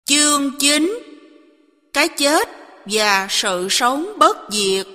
Chương 9: Cái chết và sự sống bất diệt.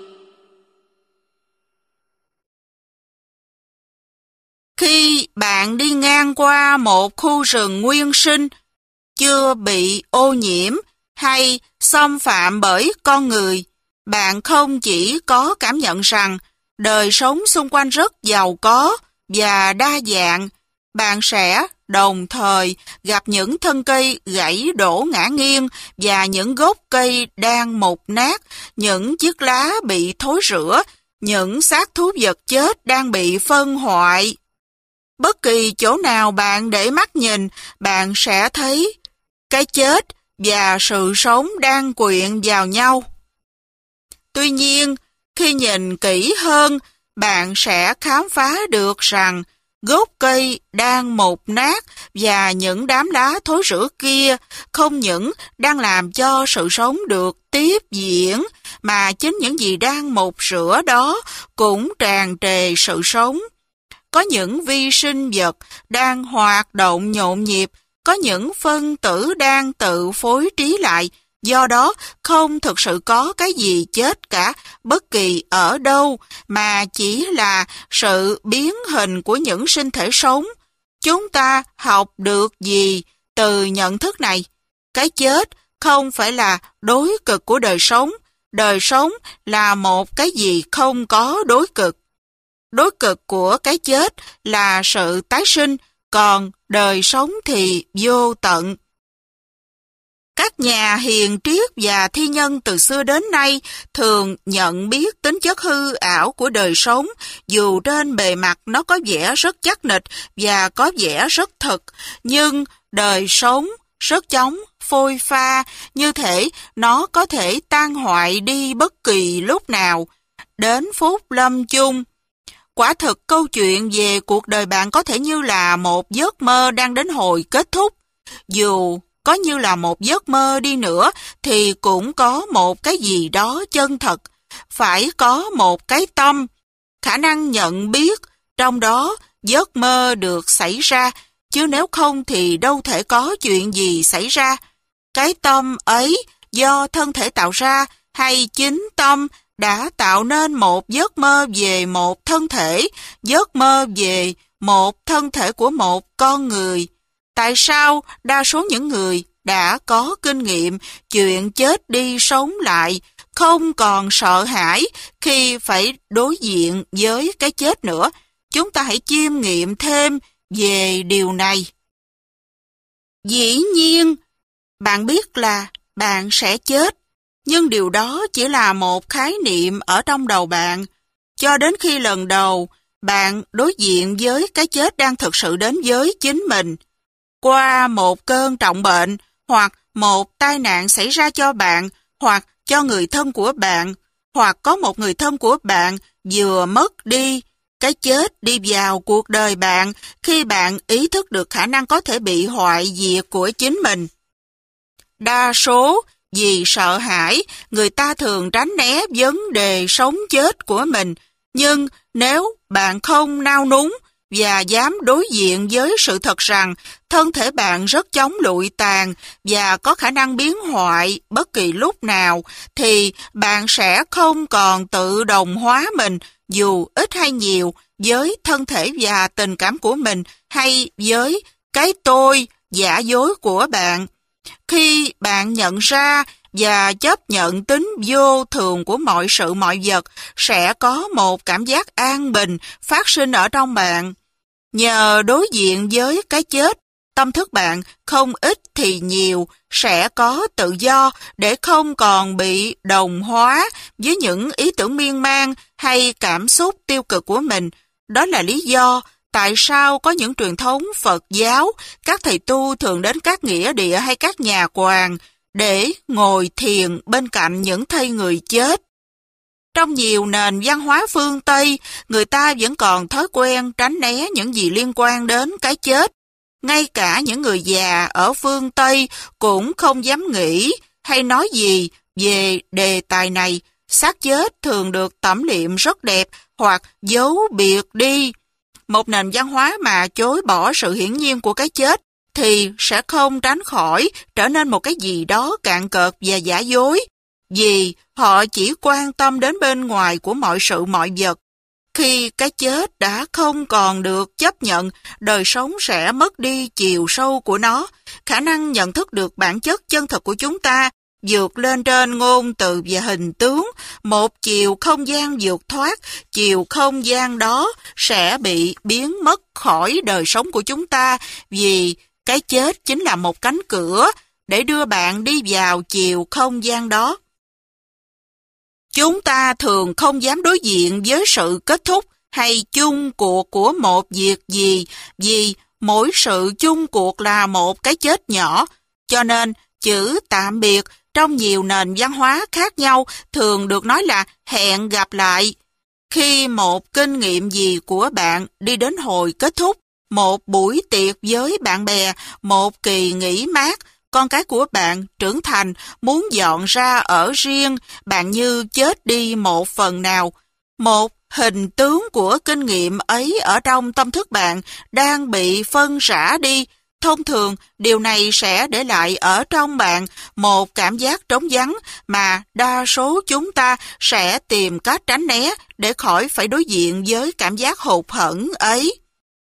Khi bạn đi ngang qua một khu rừng nguyên sinh, chưa bị ô nhiễm hay xâm phạm bởi con người, bạn không chỉ có cảm nhận rằng đời sống xung quanh rất giàu có và đa dạng, bạn sẽ đồng thời gặp những thân cây gãy đổ ngã nghiêng và những gốc cây đang mục nát, những chiếc lá bị thối rữa, những xác thú vật chết đang bị phân hoại. Bất kỳ chỗ nào bạn để mắt nhìn, bạn sẽ thấy cái chết và sự sống đang quyện vào nhau. Tuy nhiên, khi nhìn kỹ hơn, bạn sẽ khám phá được rằng gốc cây đang mục nát và những đám lá thối rữa kia không những đang làm cho sự sống được tiếp diễn, mà chính những gì đang mục rữa đó cũng tràn trề sự sống. Có những vi sinh vật đang hoạt động nhộn nhịp, có những phân tử đang tự phối trí lại, do đó không thực sự có cái gì chết cả, bất kỳ ở đâu, mà chỉ là sự biến hình của những sinh thể sống. Chúng ta học được gì từ nhận thức này? Cái chết không phải là đối cực của đời sống là một cái gì không có đối cực. Đối cực của cái chết là sự tái sinh, còn đời sống thì vô tận. Các nhà hiền triết và thi nhân từ xưa đến nay thường nhận biết tính chất hư ảo của đời sống, dù trên bề mặt nó có vẻ rất chắc nịch và có vẻ rất thật, nhưng đời sống rất chóng phôi pha, như thể nó có thể tan hoại đi bất kỳ lúc nào. Đến phút lâm chung, quả thực câu chuyện về cuộc đời bạn có thể như là một giấc mơ đang đến hồi kết thúc. Dù có như là một giấc mơ đi nữa thì cũng có một cái gì đó chân thật, phải có một cái tâm, khả năng nhận biết, trong đó giấc mơ được xảy ra, chứ nếu không thì đâu thể có chuyện gì xảy ra. Cái tâm ấy do thân thể tạo ra hay chính tâm đã tạo nên một giấc mơ về một thân thể, giấc mơ về một thân thể của một con người. Tại sao đa số những người đã có kinh nghiệm chuyện chết đi sống lại không còn sợ hãi khi phải đối diện với cái chết nữa? Chúng ta hãy chiêm nghiệm thêm về điều này. Dĩ nhiên, bạn biết là bạn sẽ chết, nhưng điều đó chỉ là một khái niệm ở trong đầu bạn. Cho đến khi lần đầu bạn đối diện với cái chết đang thực sự đến với chính mình, qua một cơn trọng bệnh, hoặc một tai nạn xảy ra cho bạn, hoặc cho người thân của bạn, hoặc có một người thân của bạn vừa mất đi. Cái chết đi vào cuộc đời bạn khi bạn ý thức được khả năng có thể bị hoại diệt của chính mình. Đa số vì sợ hãi, người ta thường tránh né vấn đề sống chết của mình. Nhưng nếu bạn không nao núng và dám đối diện với sự thật rằng thân thể bạn rất chóng lụi tàn và có khả năng biến hoại bất kỳ lúc nào, thì bạn sẽ không còn tự đồng hóa mình, dù ít hay nhiều, với thân thể và tình cảm của mình hay với cái tôi giả dối của bạn. Khi bạn nhận ra và chấp nhận tính vô thường của mọi sự mọi vật, sẽ có một cảm giác an bình phát sinh ở trong bạn. Nhờ đối diện với cái chết, tâm thức bạn không ít thì nhiều sẽ có tự do để không còn bị đồng hóa với những ý tưởng miên man hay cảm xúc tiêu cực của mình. Đó là lý do tại sao có những truyền thống Phật giáo, các thầy tu thường đến các nghĩa địa hay các nhà quàng để ngồi thiền bên cạnh những thây người chết. Trong nhiều nền văn hóa phương Tây, người ta vẫn còn thói quen tránh né những gì liên quan đến cái chết. Ngay cả những người già ở phương Tây cũng không dám nghĩ hay nói gì về đề tài này. Xác chết thường được tẩm liệm rất đẹp hoặc giấu biệt đi. Một nền văn hóa mà chối bỏ sự hiển nhiên của cái chết thì sẽ không tránh khỏi trở nên một cái gì đó cạn cợt và giả dối, vì họ chỉ quan tâm đến bên ngoài của mọi sự mọi vật. Khi cái chết đã không còn được chấp nhận, đời sống sẽ mất đi chiều sâu của nó, khả năng nhận thức được bản chất chân thật của chúng ta vượt lên trên ngôn từ và hình tướng, một chiều không gian vượt thoát, chiều không gian đó sẽ bị biến mất khỏi đời sống của chúng ta, vì cái chết chính là một cánh cửa để đưa bạn đi vào chiều không gian đó. Chúng ta thường không dám đối diện với sự kết thúc hay chung cuộc của một việc gì, vì mỗi sự chung cuộc là một cái chết nhỏ, cho nên chữ tạm biệt trong nhiều nền văn hóa khác nhau thường được nói là hẹn gặp lại. Khi một kinh nghiệm gì của bạn đi đến hồi kết thúc, một buổi tiệc với bạn bè, một kỳ nghỉ mát, con cái của bạn trưởng thành muốn dọn ra ở riêng, bạn như chết đi một phần nào. Một hình tướng của kinh nghiệm ấy ở trong tâm thức bạn đang bị phân rã đi. Thông thường, điều này sẽ để lại ở trong bạn một cảm giác trống vắng mà đa số chúng ta sẽ tìm cách tránh né để khỏi phải đối diện với cảm giác hụt hẫng ấy.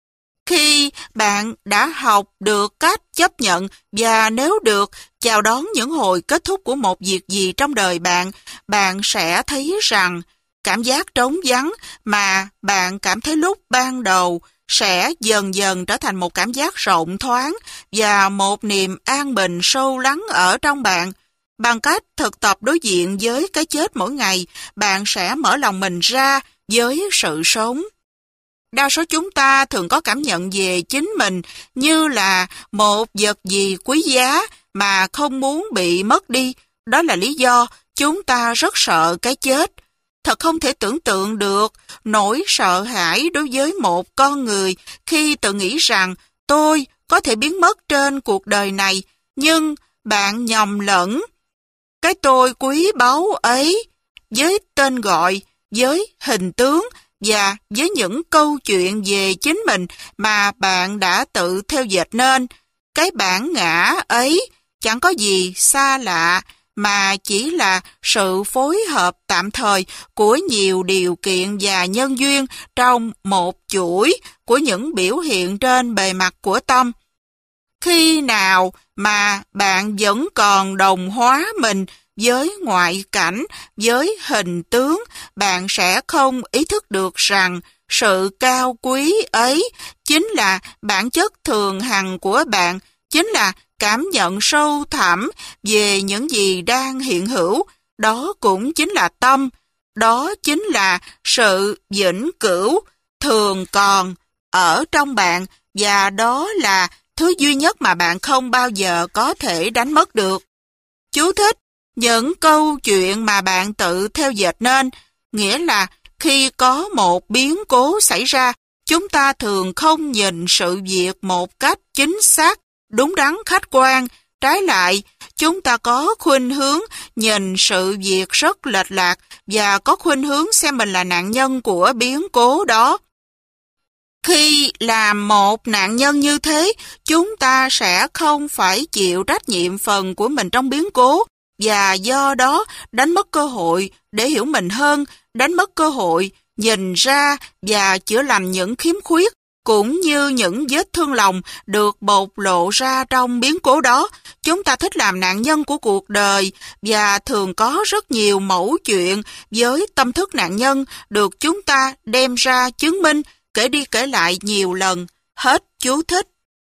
Khi bạn đã học được cách chấp nhận và nếu được chào đón những hồi kết thúc của một việc gì trong đời bạn, bạn sẽ thấy rằng cảm giác trống vắng mà bạn cảm thấy lúc ban đầu sẽ dần dần trở thành một cảm giác rộng thoáng và một niềm an bình sâu lắng ở trong bạn. Bằng cách thực tập đối diện với cái chết mỗi ngày, bạn sẽ mở lòng mình ra với sự sống. Đa số chúng ta thường có cảm nhận về chính mình như là một vật gì quý giá mà không muốn bị mất đi. Đó là lý do chúng ta rất sợ cái chết. Thật không thể tưởng tượng được nỗi sợ hãi đối với một con người khi tự nghĩ rằng tôi có thể biến mất trên cuộc đời này, nhưng bạn nhầm lẫn cái tôi quý báu ấy với tên gọi, với hình tướng và với những câu chuyện về chính mình mà bạn đã tự theo dệt nên. Cái bản ngã ấy chẳng có gì xa lạ, mà chỉ là sự phối hợp tạm thời của nhiều điều kiện và nhân duyên trong một chuỗi của những biểu hiện trên bề mặt của tâm. Khi nào mà bạn vẫn còn đồng hóa mình với ngoại cảnh, với hình tướng, bạn sẽ không ý thức được rằng sự cao quý ấy chính là bản chất thường hằng của bạn, chính là cảm nhận sâu thẳm về những gì đang hiện hữu. Đó cũng chính là tâm, đó chính là sự vĩnh cửu thường còn ở trong bạn, và đó là thứ duy nhất mà bạn không bao giờ có thể đánh mất được. Chú thích: những câu chuyện mà bạn tự theo dệt nên, nghĩa là khi có một biến cố xảy ra, chúng ta thường không nhìn sự việc một cách chính xác, đúng đắn, khách quan. Trái lại, chúng ta có khuynh hướng nhìn sự việc rất lệch lạc và có khuynh hướng xem mình là nạn nhân của biến cố đó. Khi làm một nạn nhân như thế, chúng ta sẽ không phải chịu trách nhiệm phần của mình trong biến cố, và do đó đánh mất cơ hội để hiểu mình hơn, đánh mất cơ hội nhìn ra và chữa lành những khiếm khuyết, cũng như những vết thương lòng được bộc lộ ra trong biến cố đó. Chúng ta thích làm nạn nhân của cuộc đời, và thường có rất nhiều mẫu chuyện với tâm thức nạn nhân được chúng ta đem ra chứng minh, kể đi kể lại nhiều lần. Hết chú thích.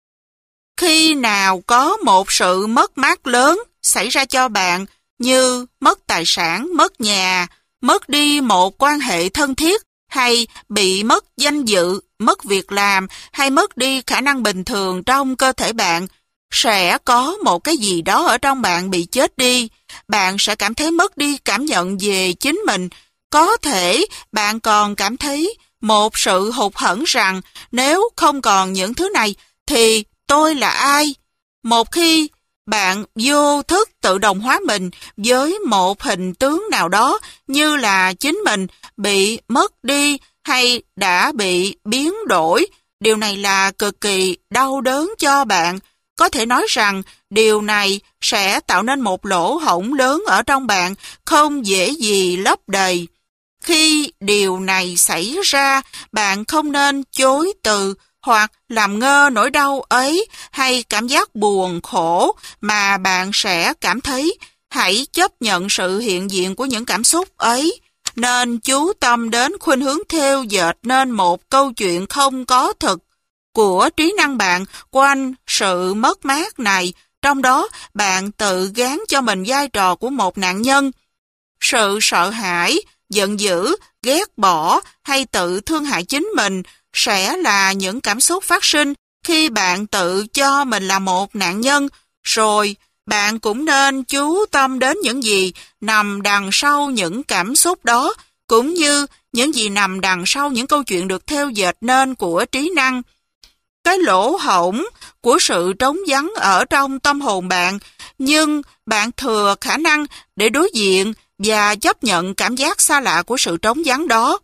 Khi nào có một sự mất mát lớn xảy ra cho bạn, như mất tài sản, mất nhà, mất đi một quan hệ thân thiết, hay bị mất danh dự, mất việc làm, hay mất đi khả năng bình thường trong cơ thể bạn, sẽ có một cái gì đó ở trong bạn bị chết đi. Bạn sẽ cảm thấy mất đi cảm nhận về chính mình. Có thể bạn còn cảm thấy một sự hụt hẫng rằng nếu không còn những thứ này thì tôi là ai? Một khi bạn vô thức tự đồng hóa mình với một hình tướng nào đó như là chính mình bị mất đi hay đã bị biến đổi, điều này là cực kỳ đau đớn cho bạn. Có thể nói rằng điều này sẽ tạo nên một lỗ hổng lớn ở trong bạn, không dễ gì lấp đầy. Khi điều này xảy ra, bạn không nên chối từ hoặc làm ngơ nỗi đau ấy hay cảm giác buồn khổ mà bạn sẽ cảm thấy. Hãy chấp nhận sự hiện diện của những cảm xúc ấy. Nên chú tâm đến khuynh hướng thêu dệt nên một câu chuyện không có thực của trí năng bạn quanh sự mất mát này. Trong đó, bạn tự gán cho mình vai trò của một nạn nhân. Sự sợ hãi, giận dữ, ghét bỏ hay tự thương hại chính mình sẽ là những cảm xúc phát sinh khi bạn tự cho mình là một nạn nhân. Rồi, bạn cũng nên chú tâm đến những gì nằm đằng sau những cảm xúc đó, cũng như những gì nằm đằng sau những câu chuyện được thêu dệt nên của trí năng. Cái lỗ hổng của sự trống vắng ở trong tâm hồn bạn, nhưng bạn thừa khả năng để đối diện và chấp nhận cảm giác xa lạ của sự trống vắng đó.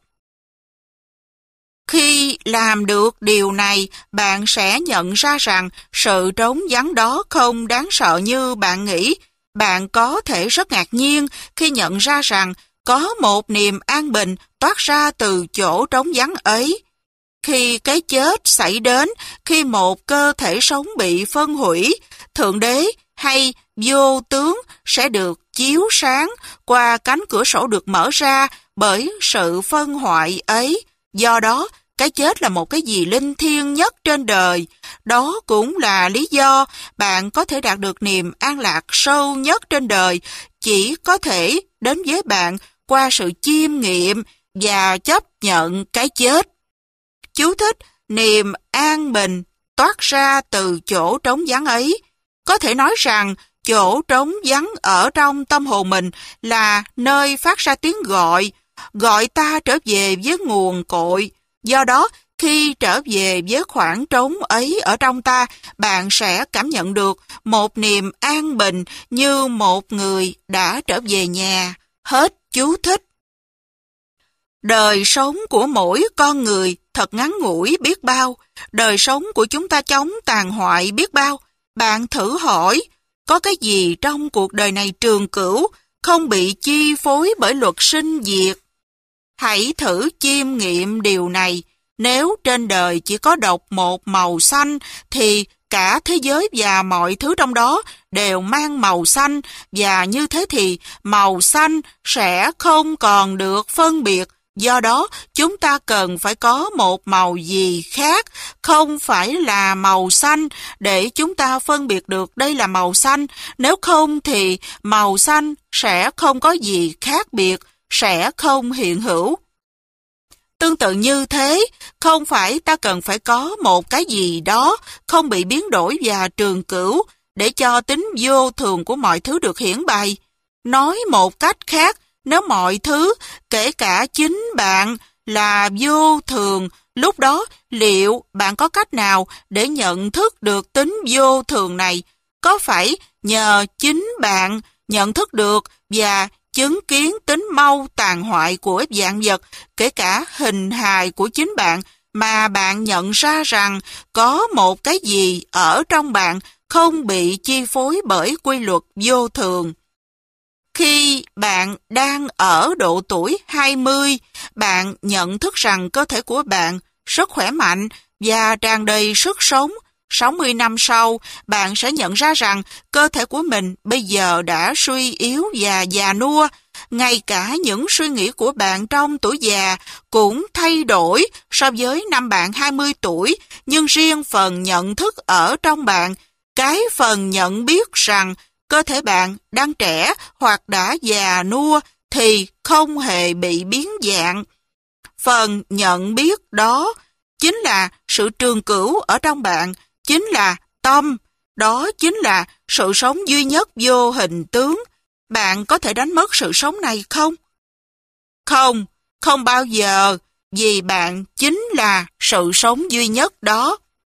Khi làm được điều này, bạn sẽ nhận ra rằng sự trống vắng đó không đáng sợ như bạn nghĩ. Bạn có thể rất ngạc nhiên khi nhận ra rằng có một niềm an bình toát ra từ chỗ trống vắng ấy. Khi cái chết xảy đến, khi một cơ thể sống bị phân hủy, Thượng Đế hay vô tướng sẽ được chiếu sáng qua cánh cửa sổ được mở ra bởi sự phân hoại ấy. Do đó, cái chết là một cái gì linh thiêng nhất trên đời. Đó cũng là lý do bạn có thể đạt được niềm an lạc sâu nhất trên đời, chỉ có thể đến với bạn qua sự chiêm nghiệm và chấp nhận cái chết. Chú thích: niềm an bình toát ra từ chỗ trống vắng ấy. Có thể nói rằng chỗ trống vắng ở trong tâm hồn mình là nơi phát ra tiếng gọi ta trở về với nguồn cội. Do đó, khi trở về với khoảng trống ấy ở trong ta, bạn sẽ cảm nhận được một niềm an bình như một người đã trở về nhà. Hết chú thích. Đời sống của mỗi con người thật ngắn ngủi biết bao. Đời sống của chúng ta chóng tàn hoại biết bao. Bạn thử hỏi, có cái gì trong cuộc đời này trường cửu, không bị chi phối bởi luật sinh diệt? Hãy thử chiêm nghiệm điều này. Nếu trên đời chỉ có độc một màu xanh, thì cả thế giới và mọi thứ trong đó đều mang màu xanh, và như thế thì màu xanh sẽ không còn được phân biệt. Do đó, chúng ta cần phải có một màu gì khác, không phải là màu xanh, để chúng ta phân biệt được đây là màu xanh. Nếu không thì màu xanh sẽ không có gì khác biệt, sẽ không hiện hữu. Tương tự như thế, không phải ta cần phải có một cái gì đó không bị biến đổi và trường cửu để cho tính vô thường của mọi thứ được hiển bày. Nói một cách khác, nếu mọi thứ, kể cả chính bạn, là vô thường, lúc đó liệu bạn có cách nào để nhận thức được tính vô thường này? Có phải nhờ chính bạn nhận thức được và chứng kiến tính mau tàn hoại của vạn vật, kể cả hình hài của chính bạn, mà bạn nhận ra rằng có một cái gì ở trong bạn không bị chi phối bởi quy luật vô thường? Khi bạn đang ở độ tuổi 20, bạn nhận thức rằng cơ thể của bạn rất khỏe mạnh và tràn đầy sức sống. 60 năm sau, bạn sẽ nhận ra rằng cơ thể của mình bây giờ đã suy yếu và già nua. Ngay cả những suy nghĩ của bạn trong tuổi già cũng thay đổi so với năm bạn 20 tuổi, nhưng riêng phần nhận thức ở trong bạn, cái phần nhận biết rằng cơ thể bạn đang trẻ hoặc đã già nua thì không hề bị biến dạng. Phần nhận biết đó chính là sự trường cửu ở trong bạn, chính là tâm, đó chính là sự sống duy nhất vô hình tướng. Bạn có thể đánh mất sự sống này không? Không, không bao giờ, vì bạn chính là sự sống duy nhất đó.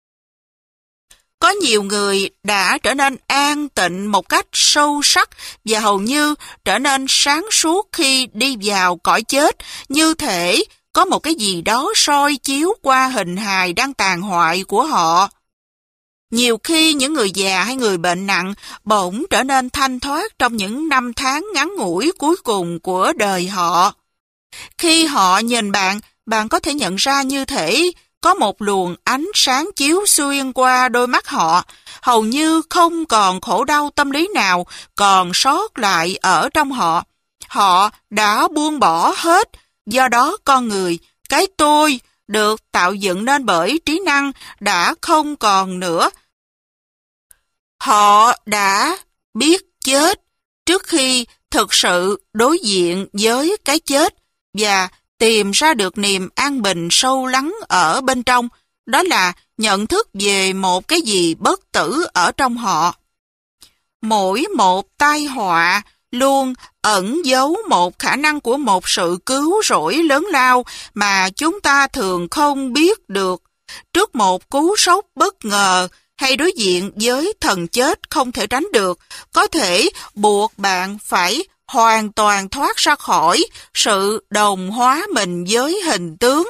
Có nhiều người đã trở nên an tịnh một cách sâu sắc và hầu như trở nên sáng suốt khi đi vào cõi chết, như thể có một cái gì đó soi chiếu qua hình hài đang tàn hoại của họ. Nhiều khi những người già hay người bệnh nặng bỗng trở nên thanh thoát trong những năm tháng ngắn ngủi cuối cùng của đời họ. Khi họ nhìn bạn, bạn có thể nhận ra như thể có một luồng ánh sáng chiếu xuyên qua đôi mắt họ, hầu như không còn khổ đau tâm lý nào còn sót lại ở trong họ. Họ đã buông bỏ hết, do đó con người, cái tôi, được tạo dựng nên bởi trí năng đã không còn nữa. Họ đã biết chết trước khi thực sự đối diện với cái chết và tìm ra được niềm an bình sâu lắng ở bên trong, đó là nhận thức về một cái gì bất tử ở trong họ. Mỗi một tai họa luôn ẩn giấu một khả năng của một sự cứu rỗi lớn lao mà chúng ta thường không biết được. Trước một cú sốc bất ngờ hay đối diện với thần chết không thể tránh được, có thể buộc bạn phải hoàn toàn thoát ra khỏi sự đồng hóa mình với hình tướng.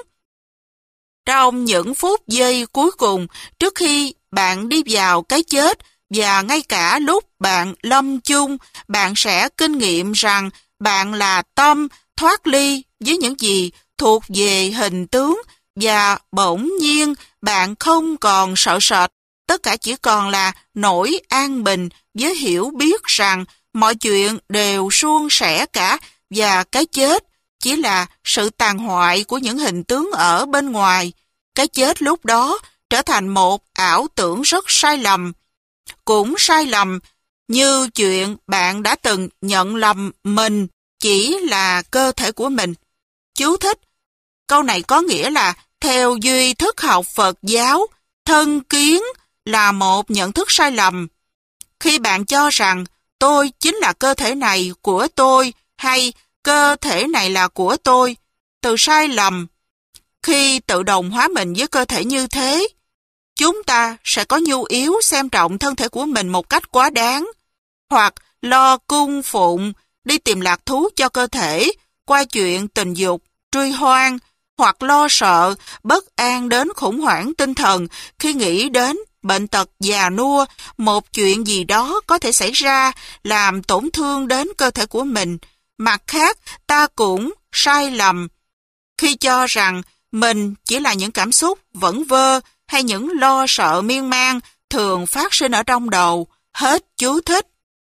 Trong những phút giây cuối cùng, trước khi bạn đi vào cái chết, và ngay cả lúc bạn lâm chung, bạn sẽ kinh nghiệm rằng bạn là tâm thoát ly với những gì thuộc về hình tướng, và bỗng nhiên bạn không còn sợ sệt. Tất cả chỉ còn là nỗi an bình với hiểu biết rằng mọi chuyện đều suôn sẻ cả, và cái chết chỉ là sự tàn hoại của những hình tướng ở bên ngoài. Cái chết lúc đó trở thành một ảo tưởng rất sai lầm. Cũng sai lầm như chuyện bạn đã từng nhận lầm mình chỉ là cơ thể của mình. Chú thích: câu này có nghĩa là theo duy thức học Phật giáo, thân kiến là một nhận thức sai lầm. Khi bạn cho rằng tôi chính là cơ thể này của tôi, hay cơ thể này là của tôi, từ sai lầm. Khi tự đồng hóa mình với cơ thể như thế, chúng ta sẽ có nhu yếu xem trọng thân thể của mình một cách quá đáng, hoặc lo cung phụng, đi tìm lạc thú cho cơ thể qua chuyện tình dục, truy hoang, hoặc lo sợ, bất an đến khủng hoảng tinh thần khi nghĩ đến bệnh tật già nua, một chuyện gì đó có thể xảy ra làm tổn thương đến cơ thể của mình. Mặt khác, ta cũng sai lầm khi cho rằng mình chỉ là những cảm xúc vẩn vơ hay những lo sợ miên man thường phát sinh ở trong đầu. Hết chú thích.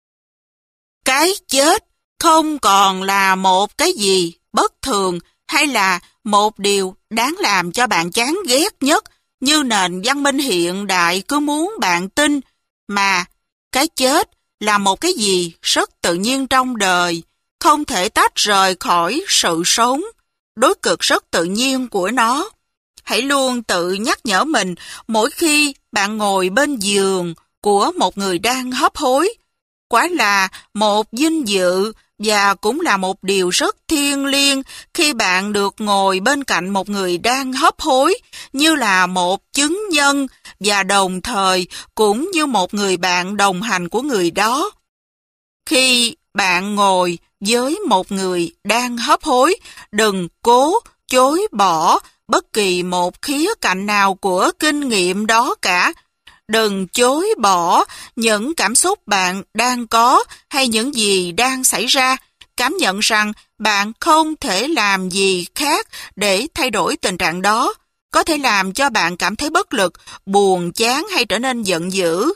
Cái chết không còn là một cái gì bất thường hay là một điều đáng làm cho bạn chán ghét nhất như nền văn minh hiện đại cứ muốn bạn tin, mà cái chết là một cái gì rất tự nhiên trong đời, không thể tách rời khỏi sự sống, đối cực rất tự nhiên của nó. Hãy luôn tự nhắc nhở mình mỗi khi bạn ngồi bên giường của một người đang hấp hối. Quả là một vinh dự và cũng là một điều rất thiêng liêng khi bạn được ngồi bên cạnh một người đang hấp hối như là một chứng nhân và đồng thời cũng như một người bạn đồng hành của người đó. Khi bạn ngồi với một người đang hấp hối, đừng cố chối bỏ bất kỳ một khía cạnh nào của kinh nghiệm đó cả. Đừng chối bỏ những cảm xúc bạn đang có hay những gì đang xảy ra. Cảm nhận rằng bạn không thể làm gì khác để thay đổi tình trạng đó, có thể làm cho bạn cảm thấy bất lực, buồn chán hay trở nên giận dữ.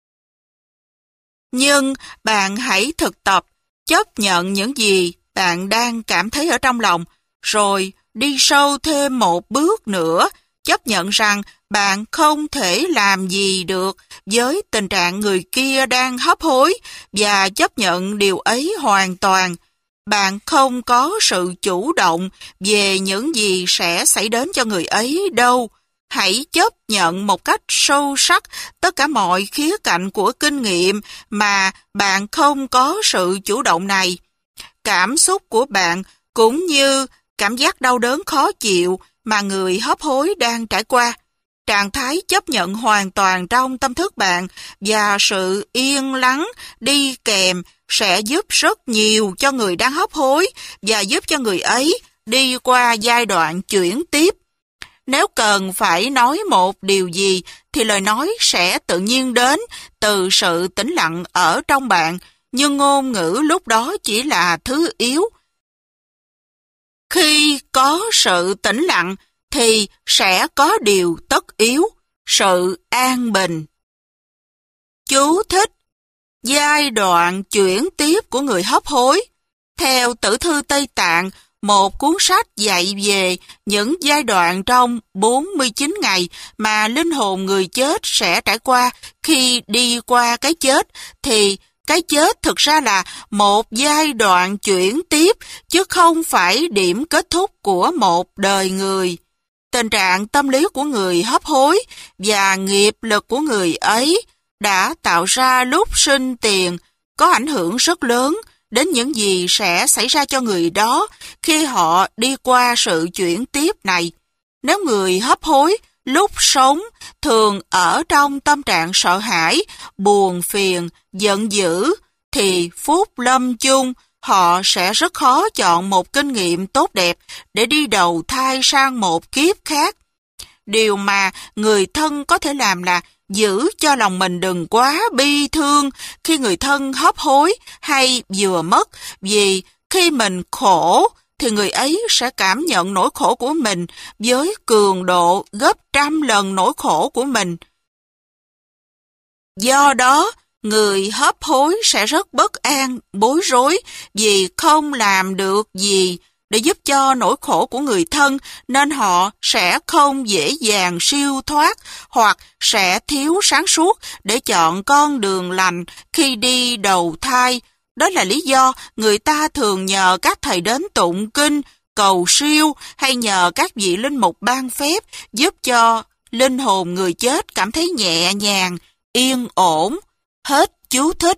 Nhưng bạn hãy thực tập chấp nhận những gì bạn đang cảm thấy ở trong lòng, rồi đi sâu thêm một bước nữa, chấp nhận rằng bạn không thể làm gì được với tình trạng người kia đang hấp hối và chấp nhận điều ấy hoàn toàn. Bạn không có sự chủ động về những gì sẽ xảy đến cho người ấy đâu. Hãy chấp nhận một cách sâu sắc tất cả mọi khía cạnh của kinh nghiệm mà bạn không có sự chủ động này. Cảm xúc của bạn cũng như cảm giác đau đớn khó chịu mà người hấp hối đang trải qua. Trạng thái chấp nhận hoàn toàn trong tâm thức bạn và sự yên lắng đi kèm sẽ giúp rất nhiều cho người đang hấp hối và giúp cho người ấy đi qua giai đoạn chuyển tiếp. Nếu cần phải nói một điều gì thì lời nói sẽ tự nhiên đến từ sự tĩnh lặng ở trong bạn, nhưng ngôn ngữ lúc đó chỉ là thứ yếu. Khi có sự tĩnh lặng thì sẽ có điều tất yếu, sự an bình. Chú thích: giai đoạn chuyển tiếp của người hấp hối. Theo Tử thư Tây Tạng, một cuốn sách dạy về những giai đoạn trong 49 ngày mà linh hồn người chết sẽ trải qua khi đi qua cái chết, thì cái chết thực ra là một giai đoạn chuyển tiếp, chứ không phải điểm kết thúc của một đời người. Tình trạng tâm lý của người hấp hối và nghiệp lực của người ấy đã tạo ra lúc sinh tiền có ảnh hưởng rất lớn đến những gì sẽ xảy ra cho người đó khi họ đi qua sự chuyển tiếp này. Nếu người hấp hối lúc sống thường ở trong tâm trạng sợ hãi, buồn phiền, giận dữ, thì phút lâm chung họ sẽ rất khó chọn một kinh nghiệm tốt đẹp để đi đầu thai sang một kiếp khác. Điều mà người thân có thể làm là giữ cho lòng mình đừng quá bi thương khi người thân hấp hối hay vừa mất, vì khi mình khổ thì người ấy sẽ cảm nhận nỗi khổ của mình với cường độ gấp 100 lần nỗi khổ của mình. Do đó, người hấp hối sẽ rất bất an, bối rối vì không làm được gì để giúp cho nỗi khổ của người thân, nên họ sẽ không dễ dàng siêu thoát hoặc sẽ thiếu sáng suốt để chọn con đường lành khi đi đầu thai. Đó là lý do người ta thường nhờ các thầy đến tụng kinh, cầu siêu hay nhờ các vị linh mục ban phép giúp cho linh hồn người chết cảm thấy nhẹ nhàng, yên ổn. Hết chú thích.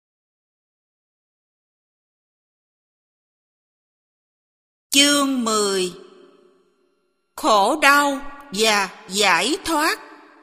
Chương 10: khổ đau và giải thoát.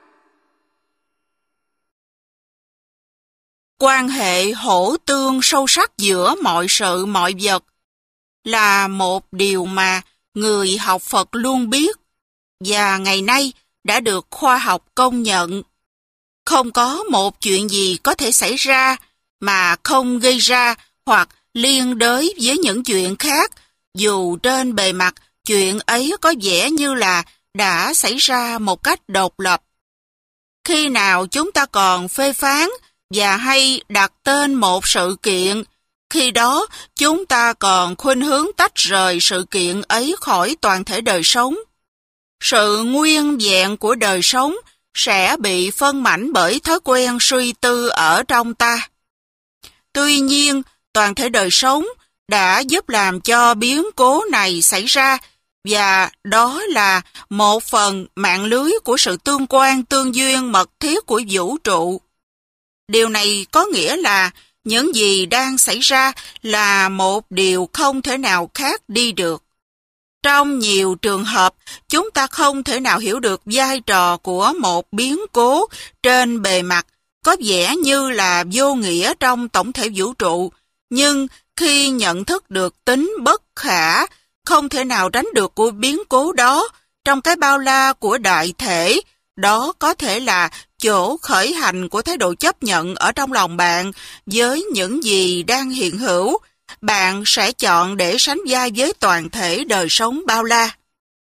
Quan hệ hỗ tương sâu sắc giữa mọi sự mọi vật là một điều mà người học Phật luôn biết và ngày nay đã được khoa học công nhận. Không có một chuyện gì có thể xảy ra mà không gây ra hoặc liên đới với những chuyện khác, dù trên bề mặt chuyện ấy có vẻ như là đã xảy ra một cách độc lập. Khi nào chúng ta còn phê phán và hay đặt tên một sự kiện, khi đó chúng ta còn khuynh hướng tách rời sự kiện ấy khỏi toàn thể đời sống. Sự nguyên vẹn của đời sống sẽ bị phân mảnh bởi thói quen suy tư ở trong ta. Tuy nhiên, toàn thể đời sống đã giúp làm cho biến cố này xảy ra, và đó là một phần mạng lưới của sự tương quan tương duyên mật thiết của vũ trụ. Điều này có nghĩa là những gì đang xảy ra là một điều không thể nào khác đi được. Trong nhiều trường hợp, chúng ta không thể nào hiểu được vai trò của một biến cố trên bề mặt, có vẻ như là vô nghĩa trong tổng thể vũ trụ, nhưng khi nhận thức được tính bất khả, không thể nào tránh được của biến cố đó trong cái bao la của đại thể, đó có thể là chỗ khởi hành của thái độ chấp nhận ở trong lòng bạn với những gì đang hiện hữu. Bạn sẽ chọn để sánh vai với toàn thể đời sống bao la.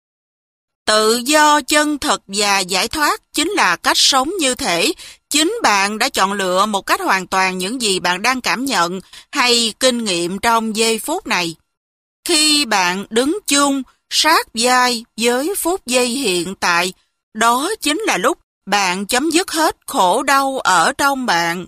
Tự do chân thật và giải thoát chính là cách sống như thể chính bạn đã chọn lựa một cách hoàn toàn những gì bạn đang cảm nhận hay kinh nghiệm trong giây phút này. Khi bạn đứng chung, sát vai với phút giây hiện tại, đó chính là lúc bạn chấm dứt hết khổ đau ở trong bạn.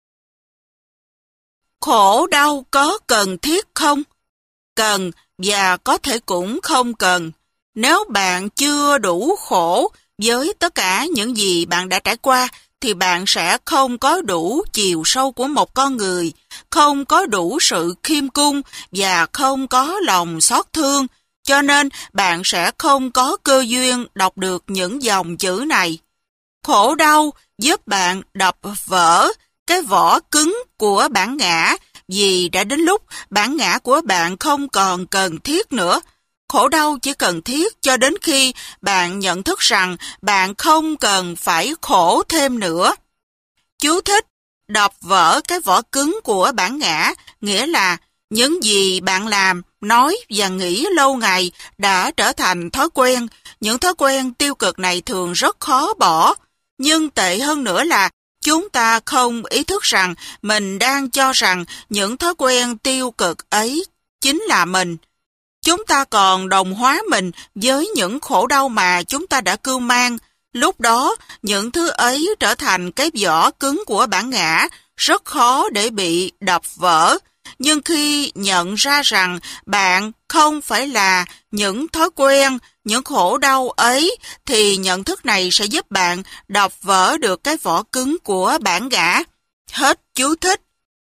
Khổ đau có cần thiết không? Cần và có thể cũng không cần. Nếu bạn chưa đủ khổ với tất cả những gì bạn đã trải qua, thì bạn sẽ không có đủ chiều sâu của một con người, không có đủ sự khiêm cung và không có lòng xót thương, cho nên bạn sẽ không có cơ duyên đọc được những dòng chữ này. Khổ đau giúp bạn đập vỡ cái vỏ cứng của bản ngã, vì đã đến lúc bản ngã của bạn không còn cần thiết nữa. Khổ đau chỉ cần thiết cho đến khi bạn nhận thức rằng bạn không cần phải khổ thêm nữa. Chú thích: đập vỡ cái vỏ cứng của bản ngã, nghĩa là những gì bạn làm, nói và nghĩ lâu ngày đã trở thành thói quen. Những thói quen tiêu cực này thường rất khó bỏ. Nhưng tệ hơn nữa là chúng ta không ý thức rằng mình đang cho rằng những thói quen tiêu cực ấy chính là mình. Chúng ta còn đồng hóa mình với những khổ đau mà chúng ta đã cưu mang. Lúc đó, những thứ ấy trở thành cái vỏ cứng của bản ngã, rất khó để bị đập vỡ. Nhưng khi nhận ra rằng bạn không phải là những thói quen, những khổ đau ấy, thì nhận thức này sẽ giúp bạn đập vỡ được cái vỏ cứng của bản ngã. Hết chú thích.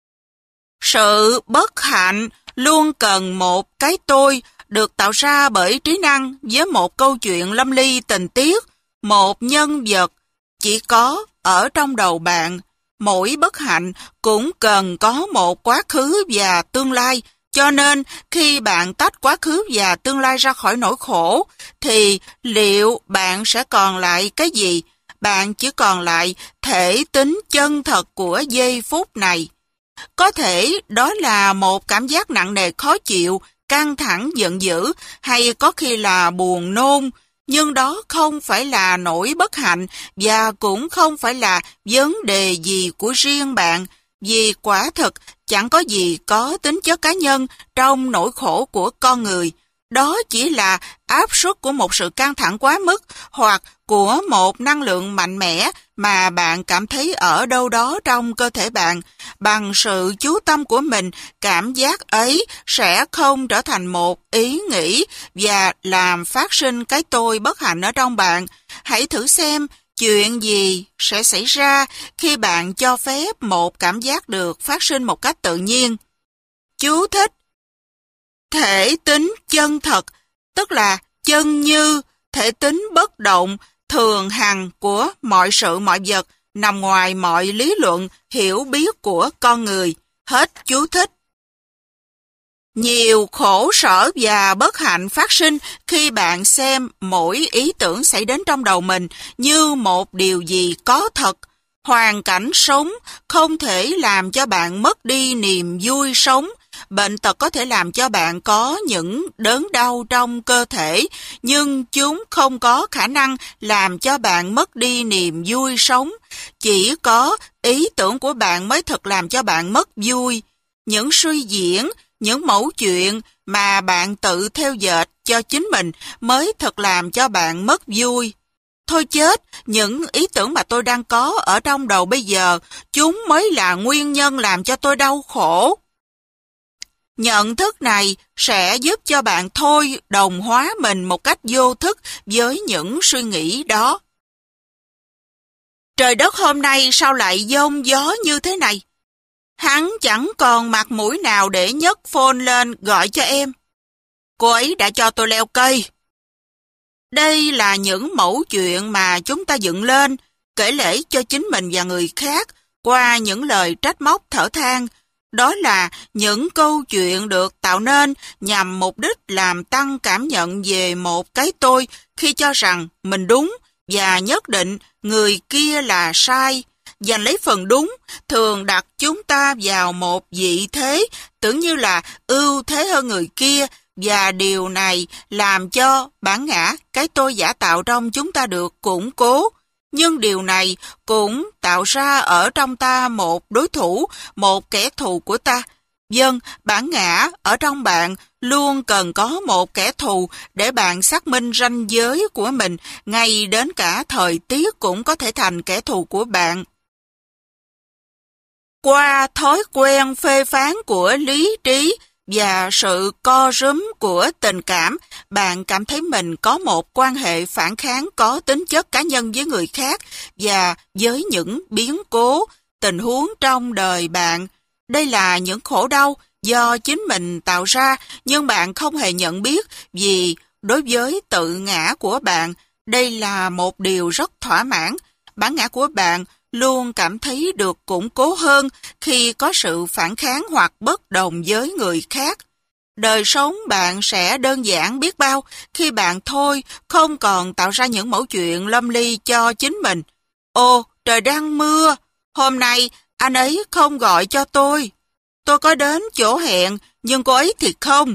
Sự bất hạnh luôn cần một cái tôi được tạo ra bởi trí năng với một câu chuyện lâm ly tình tiết, một nhân vật chỉ có ở trong đầu bạn. Mỗi bất hạnh cũng cần có một quá khứ và tương lai, cho nên khi bạn tách quá khứ và tương lai ra khỏi nỗi khổ, thì liệu bạn sẽ còn lại cái gì? Bạn chỉ còn lại thể tính chân thật của giây phút này. Có thể đó là một cảm giác nặng nề khó chịu, căng thẳng giận dữ, hay có khi là buồn nôn, nhưng đó không phải là nỗi bất hạnh và cũng không phải là vấn đề gì của riêng bạn, vì quả thực chẳng có gì có tính chất cá nhân trong nỗi khổ của con người. Đó chỉ là áp suất của một sự căng thẳng quá mức hoặc của một năng lượng mạnh mẽ mà bạn cảm thấy ở đâu đó trong cơ thể bạn. Bằng sự chú tâm của mình, cảm giác ấy sẽ không trở thành một ý nghĩ và làm phát sinh cái tôi bất hạnh ở trong bạn. Hãy thử xem chuyện gì sẽ xảy ra khi bạn cho phép một cảm giác được phát sinh một cách tự nhiên. Chú thích: thể tính chân thật, tức là chân như, thể tính bất động, thường hằng của mọi sự mọi vật, nằm ngoài mọi lý luận, hiểu biết của con người. Hết chú thích. Nhiều khổ sở và bất hạnh phát sinh khi bạn xem mỗi ý tưởng xảy đến trong đầu mình như một điều gì có thật. Hoàn cảnh sống không thể làm cho bạn mất đi niềm vui sống. Bệnh tật có thể làm cho bạn có những đớn đau trong cơ thể, nhưng chúng không có khả năng làm cho bạn mất đi niềm vui sống. Chỉ có ý tưởng của bạn mới thực làm cho bạn mất vui. Những suy diễn, những mẫu chuyện mà bạn tự theo dệt cho chính mình mới thực làm cho bạn mất vui. Thôi chết, những ý tưởng mà tôi đang có ở trong đầu bây giờ, chúng mới là nguyên nhân làm cho tôi đau khổ. Nhận thức này sẽ giúp cho bạn thôi đồng hóa mình một cách vô thức với những suy nghĩ đó. Trời đất hôm nay sao lại giông gió như thế này? Hắn chẳng còn mặt mũi nào để nhấc phone lên gọi cho em. Cô ấy đã cho tôi leo cây. Đây là những mẫu chuyện mà chúng ta dựng lên, kể lể cho chính mình và người khác qua những lời trách móc thở than. Đó là những câu chuyện được tạo nên nhằm mục đích làm tăng cảm nhận về một cái tôi khi cho rằng mình đúng và nhất định người kia là sai. Giành lấy phần đúng thường đặt chúng ta vào một vị thế tưởng như là ưu thế hơn người kia, và điều này làm cho bản ngã, cái tôi giả tạo trong chúng ta được củng cố. Nhưng điều này cũng tạo ra ở trong ta một đối thủ, một kẻ thù của ta. Vâng, bản ngã ở trong bạn luôn cần có một kẻ thù để bạn xác minh ranh giới của mình, ngay đến cả thời tiết cũng có thể thành kẻ thù của bạn. Qua thói quen phê phán của lý trí và sự co rúm của tình cảm, bạn cảm thấy mình có một quan hệ phản kháng có tính chất cá nhân với người khác và với những biến cố, tình huống trong đời bạn. Đây là những khổ đau do chính mình tạo ra, nhưng bạn không hề nhận biết, vì đối với tự ngã của bạn, đây là một điều rất thỏa mãn. Bản ngã của bạn luôn cảm thấy được củng cố hơn khi có sự phản kháng hoặc bất đồng với người khác. đời sống bạn sẽ đơn giản biết bao khi bạn thôi không còn tạo ra những mẩu chuyện lâm ly cho chính mình. Ồ, trời đang mưa, hôm nay anh ấy không gọi cho tôi. Tôi có đến chỗ hẹn, nhưng cô ấy thì không.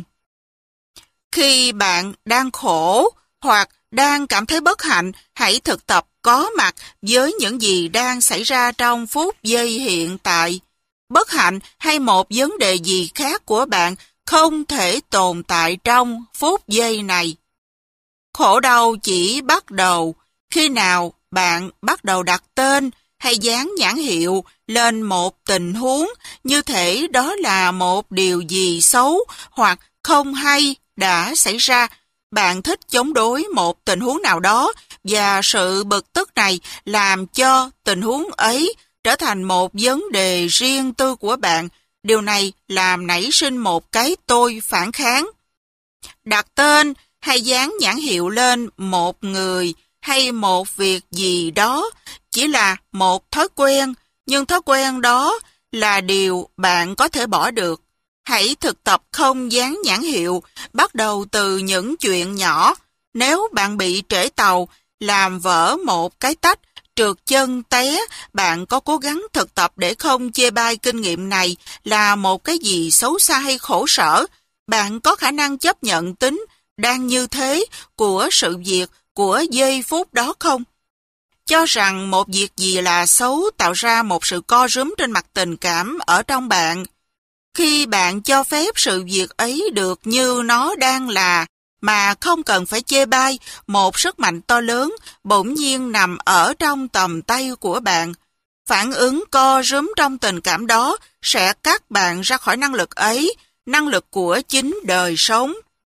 Khi bạn đang khổ hoặc đang cảm thấy bất hạnh, hãy thực tập có mặt với những gì đang xảy ra trong phút giây hiện tại. Bất hạnh hay một vấn đề gì khác của bạn không thể tồn tại trong phút giây này. Khổ đau chỉ bắt đầu khi nào bạn bắt đầu đặt tên hay dán nhãn hiệu lên một tình huống như thể đó là một điều gì xấu hoặc không hay đã xảy ra. Bạn thích chống đối một tình huống nào đó và sự bực tức này làm cho tình huống ấy trở thành một vấn đề riêng tư của bạn. Điều này làm nảy sinh một cái tôi phản kháng. Đặt tên hay dán nhãn hiệu lên một người hay một việc gì đó chỉ là một thói quen, nhưng thói quen đó là điều bạn có thể bỏ được. Hãy thực tập không dán nhãn hiệu, bắt đầu từ những chuyện nhỏ. Nếu bạn bị trễ tàu, làm vỡ một cái tách, trượt chân té, bạn có cố gắng thực tập để không chê bai kinh nghiệm này là một cái gì xấu xa hay khổ sở. Bạn có khả năng chấp nhận tính đang như thế của sự việc của giây phút đó không? Cho rằng một việc gì là xấu tạo ra một sự co rúm trên mặt tình cảm ở trong bạn. Khi bạn cho phép sự việc ấy được như nó đang là, mà không cần phải chê bai, một sức mạnh to lớn bỗng nhiên nằm ở trong tầm tay của bạn. Phản ứng co rúm trong tình cảm đó sẽ cắt bạn ra khỏi năng lực ấy, năng lực của chính đời sống.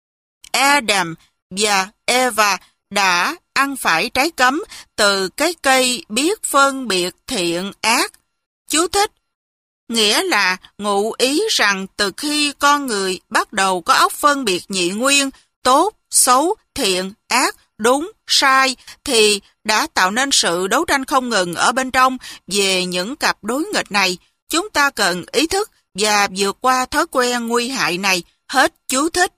Adam và Eva đã ăn phải trái cấm từ cái cây biết phân biệt thiện ác. Chú thích: nghĩa là ngụ ý rằng từ khi con người bắt đầu có óc phân biệt nhị nguyên, tốt, xấu, thiện, ác, đúng, sai, thì đã tạo nên sự đấu tranh không ngừng ở bên trong về những cặp đối nghịch này. Chúng ta cần ý thức và vượt qua thói quen nguy hại này. Hết chú thích.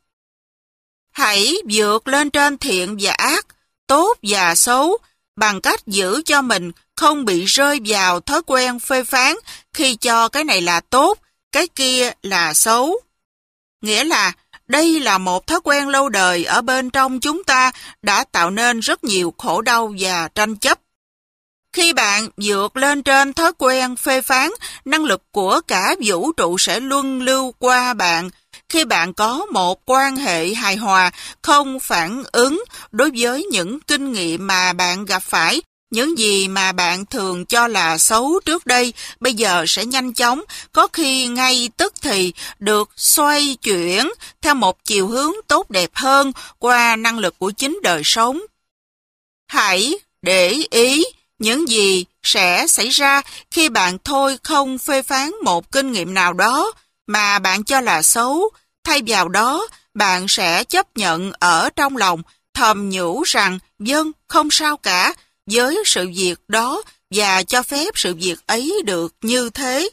Hãy vượt lên trên thiện và ác, tốt và xấu, bằng cách giữ cho mình không bị rơi vào thói quen phê phán khi cho cái này là tốt, cái kia là xấu. Nghĩa là đây là một thói quen lâu đời ở bên trong chúng ta đã tạo nên rất nhiều khổ đau và tranh chấp. Khi bạn vượt lên trên thói quen phê phán, năng lực của cả vũ trụ sẽ luân lưu qua bạn. Khi bạn có một quan hệ hài hòa, không phản ứng đối với những kinh nghiệm mà bạn gặp phải, những gì mà bạn thường cho là xấu trước đây, bây giờ sẽ nhanh chóng, có khi ngay tức thì được xoay chuyển theo một chiều hướng tốt đẹp hơn qua năng lực của chính đời sống. Hãy để ý những gì sẽ xảy ra khi bạn thôi không phê phán một kinh nghiệm nào đó mà bạn cho là xấu. Thay vào đó, bạn sẽ chấp nhận ở trong lòng, thầm nhủ rằng vâng, không sao cả với sự việc đó và cho phép sự việc ấy được như thế.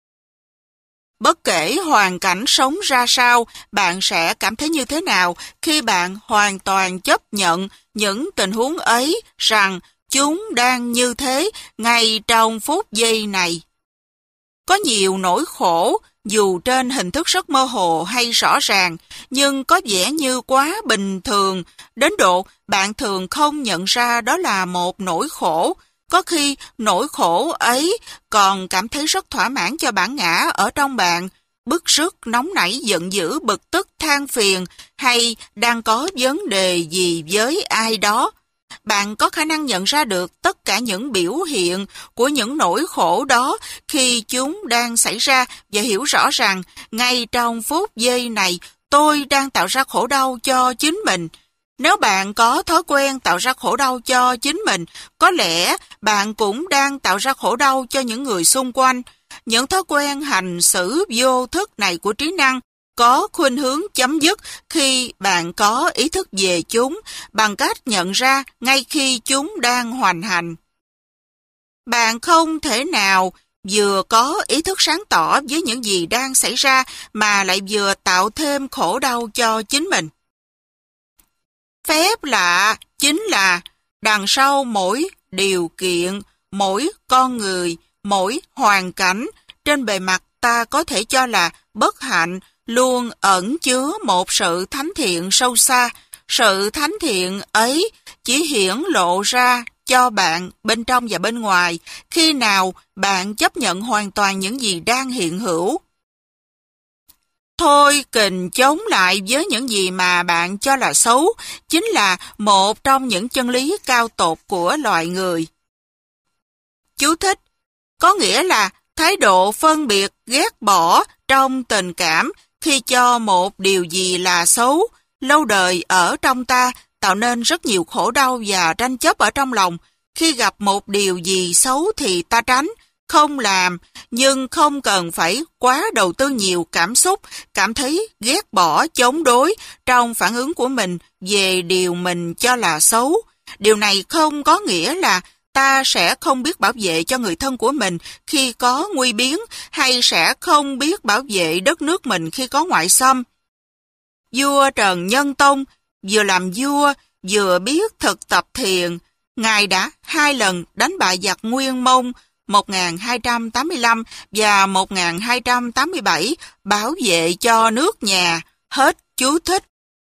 Bất kể hoàn cảnh sống ra sao, bạn sẽ cảm thấy như thế nào khi bạn hoàn toàn chấp nhận những tình huống ấy rằng chúng đang như thế ngay trong phút giây này. Có nhiều nỗi khổ, dù trên hình thức rất mơ hồ hay rõ ràng, nhưng có vẻ như quá bình thường, đến độ bạn thường không nhận ra đó là một nỗi khổ. Có khi nỗi khổ ấy còn cảm thấy rất thỏa mãn cho bản ngã ở trong bạn, bức rứt, nóng nảy, giận dữ, bực tức, than phiền hay đang có vấn đề gì với ai đó. Bạn có khả năng nhận ra được tất cả những biểu hiện của những nỗi khổ đó khi chúng đang xảy ra và hiểu rõ rằng ngay trong phút giây này tôi đang tạo ra khổ đau cho chính mình. Nếu bạn có thói quen tạo ra khổ đau cho chính mình, có lẽ bạn cũng đang tạo ra khổ đau cho những người xung quanh. Những thói quen hành xử vô thức này của trí năng có khuynh hướng chấm dứt khi bạn có ý thức về chúng bằng cách nhận ra ngay khi chúng đang hoành hành. Bạn không thể nào vừa có ý thức sáng tỏ với những gì đang xảy ra mà lại vừa tạo thêm khổ đau cho chính mình. Phép lạ chính là đằng sau mỗi điều kiện, mỗi con người, mỗi hoàn cảnh, trên bề mặt ta có thể cho là bất hạnh, luôn ẩn chứa một sự thánh thiện sâu xa. Sự thánh thiện ấy chỉ hiển lộ ra cho bạn bên trong và bên ngoài khi nào bạn chấp nhận hoàn toàn những gì đang hiện hữu. Thôi kình chống lại với những gì mà bạn cho là xấu chính là một trong những chân lý cao tột của loài người. Chú thích: có nghĩa là thái độ phân biệt ghét bỏ trong tình cảm khi cho một điều gì là xấu, lâu đời ở trong ta tạo nên rất nhiều khổ đau và tranh chấp ở trong lòng. Khi gặp một điều gì xấu thì ta tránh, không làm, nhưng không cần phải quá đầu tư nhiều cảm xúc, cảm thấy ghét bỏ, chống đối trong phản ứng của mình về điều mình cho là xấu. Điều này không có nghĩa là ta sẽ không biết bảo vệ cho người thân của mình khi có nguy biến, hay sẽ không biết bảo vệ đất nước mình khi có ngoại xâm. Vua Trần Nhân Tông vừa làm vua, vừa biết thực tập thiền. Ngài đã 2 lần đánh bại giặc Nguyên Mông 1285 và 1287, bảo vệ cho nước nhà. Hết chú thích.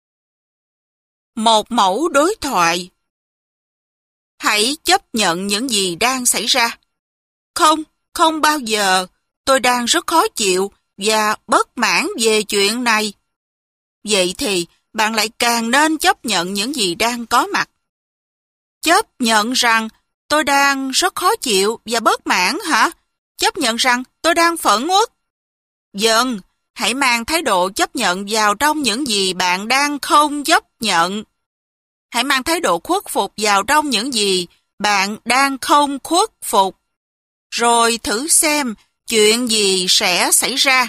Một mẫu đối thoại. Hãy chấp nhận những gì đang xảy ra. Không, không bao giờ. Tôi đang rất khó chịu và bất mãn về chuyện này. Vậy thì bạn lại càng nên chấp nhận những gì đang có mặt. Chấp nhận rằng tôi đang rất khó chịu và bất mãn hả? Chấp nhận rằng tôi đang phẫn uất. Vâng, hãy mang thái độ chấp nhận vào trong những gì bạn đang không chấp nhận. Hãy mang thái độ khuất phục vào trong những gì bạn đang không khuất phục. Rồi thử xem chuyện gì sẽ xảy ra.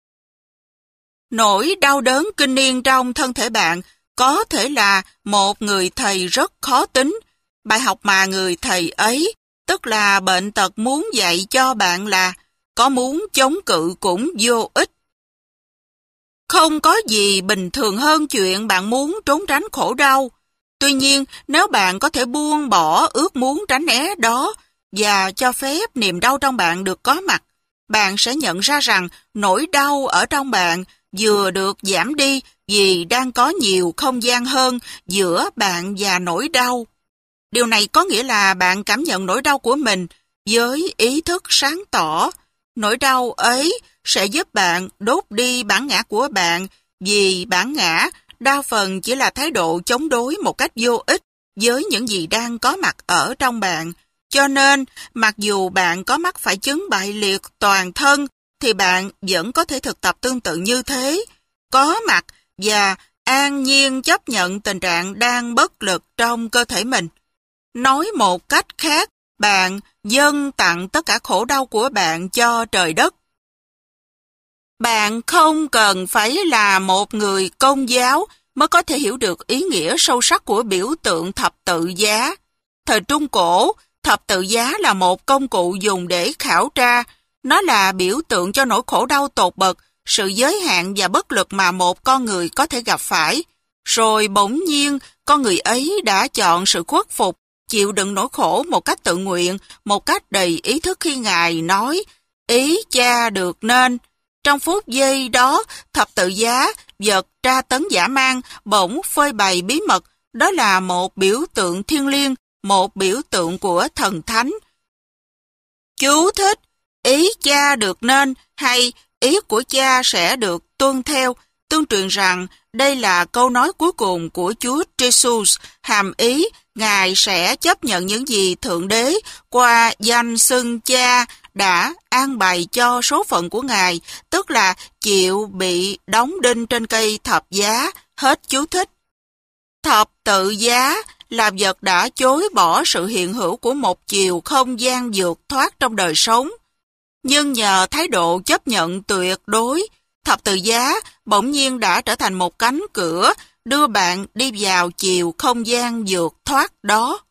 Nỗi đau đớn kinh niên trong thân thể bạn có thể là một người thầy rất khó tính. Bài học mà người thầy ấy, tức là bệnh tật, muốn dạy cho bạn là có muốn chống cự cũng vô ích. Không có gì bình thường hơn chuyện bạn muốn trốn tránh khổ đau. Tuy nhiên, nếu bạn có thể buông bỏ ước muốn tránh né đó và cho phép niềm đau trong bạn được có mặt, bạn sẽ nhận ra rằng nỗi đau ở trong bạn vừa được giảm đi vì đang có nhiều không gian hơn giữa bạn và nỗi đau. Điều này có nghĩa là bạn cảm nhận nỗi đau của mình với ý thức sáng tỏ. Nỗi đau ấy sẽ giúp bạn đốt đi bản ngã của bạn, vì bản ngã đa phần chỉ là thái độ chống đối một cách vô ích với những gì đang có mặt ở trong bạn. Cho nên, mặc dù bạn có mắc phải chứng bại liệt toàn thân, thì bạn vẫn có thể thực tập tương tự như thế. Có mặt và an nhiên chấp nhận tình trạng đang bất lực trong cơ thể mình. Nói một cách khác, bạn dâng tặng tất cả khổ đau của bạn cho trời đất. Bạn không cần phải là một người Công giáo mới có thể hiểu được ý nghĩa sâu sắc của biểu tượng thập tự giá. Thời Trung Cổ, thập tự giá là một công cụ dùng để khảo tra. Nó là biểu tượng cho nỗi khổ đau tột bậc, sự giới hạn và bất lực mà một con người có thể gặp phải. Rồi bỗng nhiên, con người ấy đã chọn sự khuất phục, chịu đựng nỗi khổ một cách tự nguyện, một cách đầy ý thức khi Ngài nói, ý Cha được nên. Trong phút giây đó, thập tự giá, vật tra tấn dã man, bỗng phơi bày bí mật, đó là một biểu tượng thiêng liêng, một biểu tượng của thần thánh. Chú thích, ý Cha được nên hay ý của Cha sẽ được tuân theo, tương truyền rằng đây là câu nói cuối cùng của Chúa Jesus, hàm ý Ngài sẽ chấp nhận những gì Thượng Đế qua danh xưng Cha đã an bày cho số phận của Ngài, tức là chịu bị đóng đinh trên cây thập giá. Hết chú thích. Thập tự giá là vật đã chối bỏ sự hiện hữu của một chiều không gian vượt thoát trong đời sống. Nhưng nhờ thái độ chấp nhận tuyệt đối, thập tự giá bỗng nhiên đã trở thành một cánh cửa đưa bạn đi vào chiều không gian vượt thoát đó.